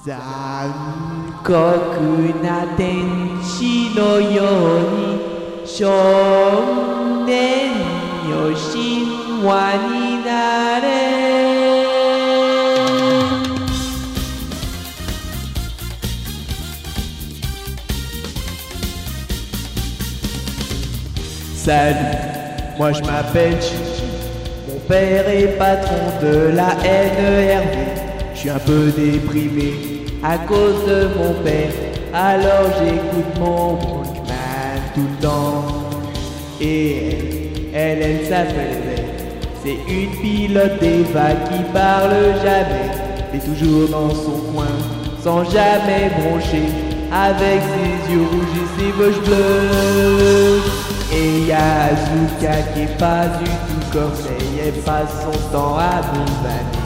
残酷な天使のように少年よ神話になれ。Salut, moi je m'appelle Chichi. Mon père est patron de la NERV. Je suis un peu déprimé à cause de mon père. Alors j'écoute mon Walkman tout le temps. Et elle s'appelle Belle. C'est une pilote des vagues qui parle jamais. Et toujours dans son coin, sans jamais broncher. Avec ses yeux rouges et ses poches bleues. Et y'a Azuka qui est pas du tout corneille. Elle passe son temps à me vanner.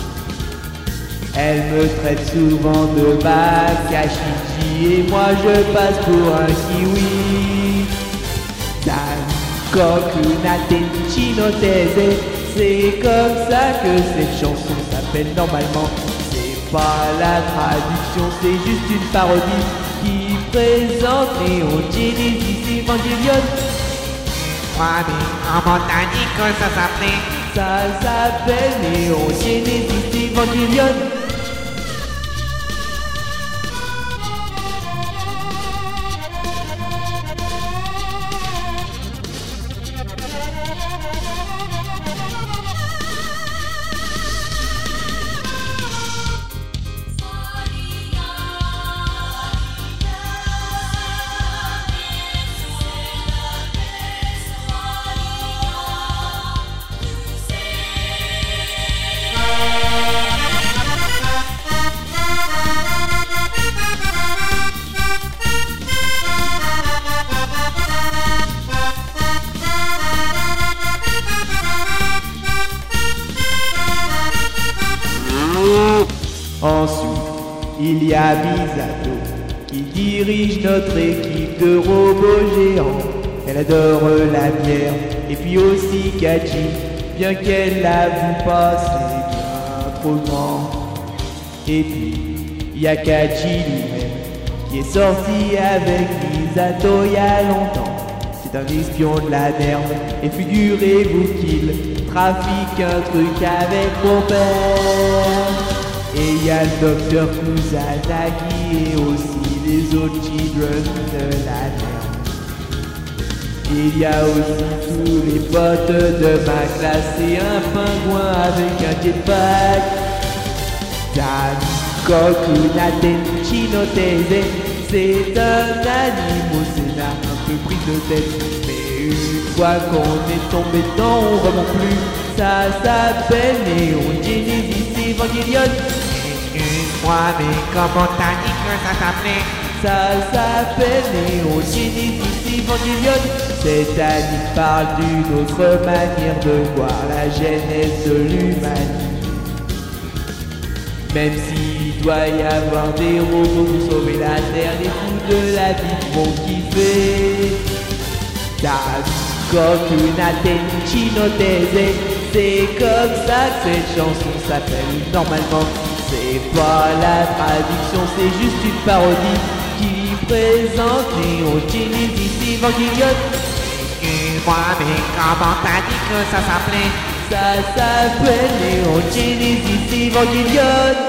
Elle me traite souvent de Makachichi et moi je passe pour un kiwi. Sankoku Natenchi no Teze, c'est comme ça que cette chanson s'appelle normalement. C'est pas la traduction, c'est juste une parodie qui présente Néon Genesis Evangelion. Ouais, mais comment t'as dit que ça s'appelait? Ça s'appelle Néon Genesis Evangelion. Ensuite, il y a Misato qui dirige notre équipe de robots géants. Elle adore la bière et puis aussi Kaji, bien qu'elle l'avoue pas, c'est bien trop grand. Et puis, il y a Kaji lui-même qui est sorti avec Misato il y a longtemps. C'est un espion de la merde et figurez-vous qu'il trafique un truc avec mon père. Et il y a le docteur Kusanagi et aussi les autres children de la merde. Il y a aussi tous les potes de ma classe et un pingouin avec un jetpack. Sankoku Natenchi no Teze, c'est un animal scénar un peu pris de tête. Mais une fois qu'on est tombé dedans, on remonte plus. Ça s'appelle Néon Genesis Evangelion. Ouais, mais comment t'as dit que ça s'appelait? Ça s'appelle Néon Genesis Evangelion. Cet anime parle d'une autre manière de voir la genèse de l'humanité. Même s'il doit y avoir des robots pour sauver la terre, les fous de la vie vont kiffer. Sankoku Natenchi no Teze, c'est comme ça que cette chanson s'appelle normalement. C'est pas la traduction, c'est juste une parodie qui présente Néon Genesis Evangelion. Ouais, mais comment t'as dit que ça s'appelait? Ça s'appelle Néon Genesis Evangelion.